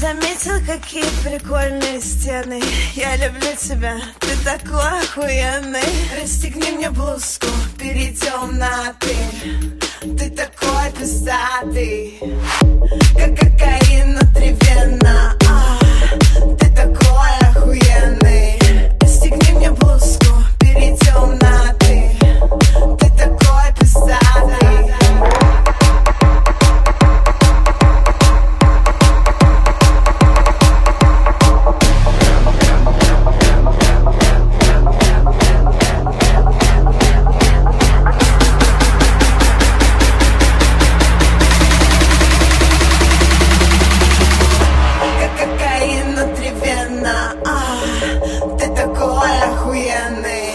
заметил, какие прикольные стены? Я люблю тебя, ты такой охуенный. Расстегни мне блузку, перейдем на ты. Ты такой пиздатый, как кокаин внутривенно. Ты такой охуенный. Расстегни мне блузку, перейдем на ты. Ты такой пиздатый. Ты такой охуенный.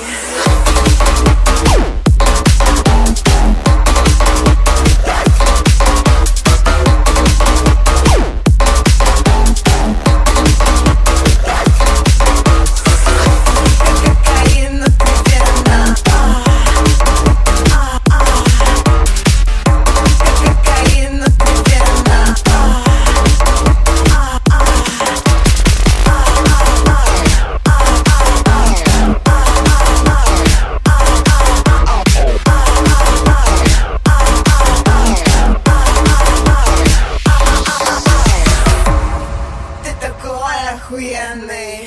Охуенный.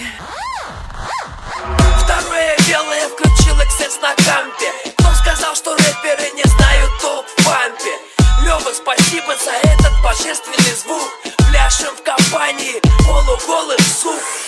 Второе белое включил эксцесс на кампе. Кто сказал, что рэперы не знают топ-пампе? Лёва, спасибо за этот божественный звук. Пляшем в компании полуголых сук.